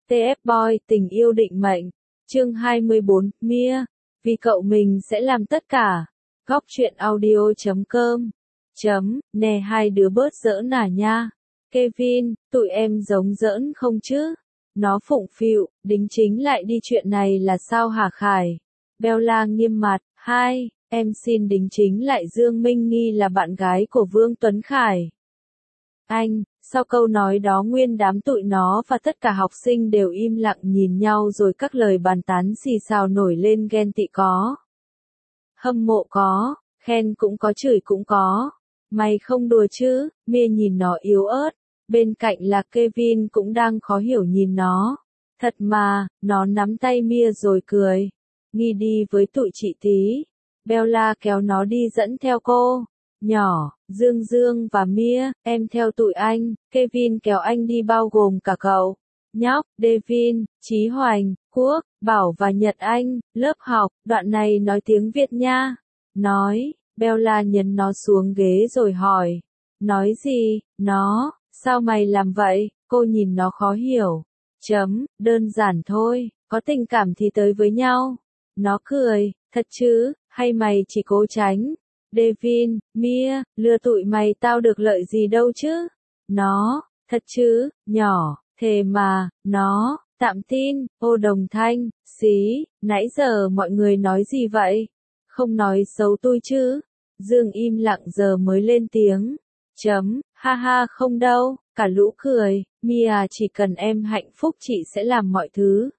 TF Boy, tình yêu định mệnh. Chương 24, Mia. Vì cậu mình sẽ làm tất cả. Góc truyện audio.com. Nè hai đứa bớt giỡn à nha. Kevin, tụi em giống giỡn không chứ? Nó phụng phịu, đính chính lại đi chuyện này là sao hả Khải? Bella nghiêm mặt, hai, em xin đính chính lại Dương Minh Nghi là bạn gái của Vương Tuấn Khải. Anh, sau câu nói đó nguyên đám tụi nó và tất cả học sinh đều im lặng nhìn nhau rồi các lời bàn tán xì xào nổi lên, ghen tị có. Hâm mộ có, khen cũng có, chửi cũng có. Mày không đùa chứ? Mia nhìn nó yếu ớt. Bên cạnh là Kevin cũng đang khó hiểu nhìn nó. Thật mà, nó nắm tay Mia rồi cười. Nghi đi với tụi chị tí. Bella kéo nó đi dẫn theo cô. Nhỏ, Dương và Mia, em theo tụi anh. Kevin kéo anh đi bao gồm cả cậu. Nhóc, Devin, Chí Hoành, Quốc, Bảo và Nhật Anh, lớp học, đoạn này nói tiếng Việt nha. Nói, Bella nhấn nó xuống ghế rồi hỏi. Nói gì, nó, sao mày làm vậy? Cô nhìn nó khó hiểu. Đơn giản thôi, có tình cảm thì tới với nhau. Nó cười, thật chứ, hay mày chỉ cố tránh? Devin, Mia, lừa tụi mày tao được lợi gì đâu chứ? Nó, thật chứ, nhỏ, thề mà, nó, tạm tin, ô Đồng Thanh, xí, nãy giờ mọi người nói gì vậy? Không nói xấu tôi chứ? Dương im lặng giờ mới lên tiếng. Ha ha không đâu, cả lũ cười, Mia chỉ cần em hạnh phúc chị sẽ làm mọi thứ.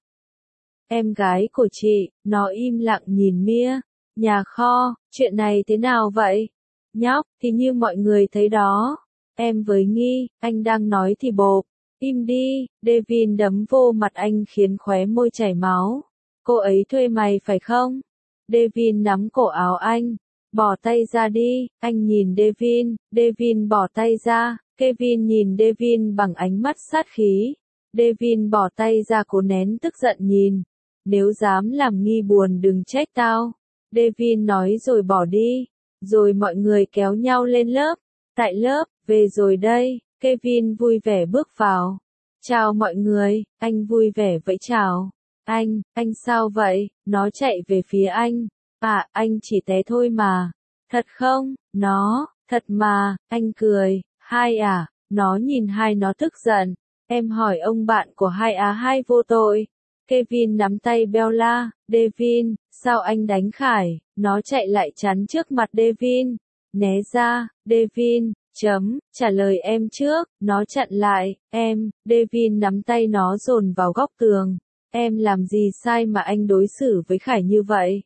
Em gái của chị, nó im lặng nhìn Mia. Nhà kho, chuyện này thế nào vậy? Nhóc, thì như mọi người thấy đó. Em với Nghi, anh đang nói thì bộp. Im đi, Devin đấm vô mặt anh khiến khóe môi chảy máu. Cô ấy thuê mày phải không? Devin nắm cổ áo anh. Bỏ tay ra đi, anh nhìn Devin bỏ tay ra. Kevin nhìn Devin bằng ánh mắt sát khí. Devin bỏ tay ra, cố nén tức giận nhìn. Nếu dám làm Nghi buồn đừng trách tao. Devin nói rồi bỏ đi. Rồi mọi người kéo nhau lên lớp. Tại lớp, về rồi đây. Kevin vui vẻ bước vào. Chào mọi người, anh vui vẻ vẫy chào. Anh sao vậy? Nó chạy về phía anh. À, anh chỉ té thôi mà. Thật không? Nó, thật mà, anh cười. Hai à, nó nhìn hai nó tức giận. Em hỏi ông bạn của hai á, hai vô tội. Kevin nắm tay Bella. Devin, sao anh đánh Khải? Nó chạy lại chắn trước mặt Devin. Né ra, Devin, trả lời em trước. Nó chặn lại, em. Devin nắm tay nó dồn vào góc tường. Em làm gì sai mà anh đối xử với Khải như vậy?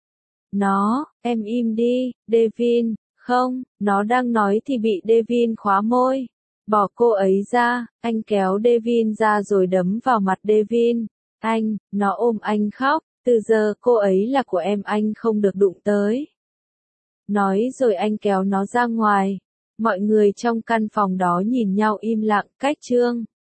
Nó, em im đi, Devin. Không, nó đang nói thì bị Devin khóa môi. Bỏ cô ấy ra, anh kéo Devin ra rồi đấm vào mặt Devin. Nó ôm anh khóc, từ giờ cô ấy là của em, anh không được đụng tới. Nói rồi anh kéo nó ra ngoài. Mọi người trong căn phòng đó nhìn nhau im lặng, cách chương.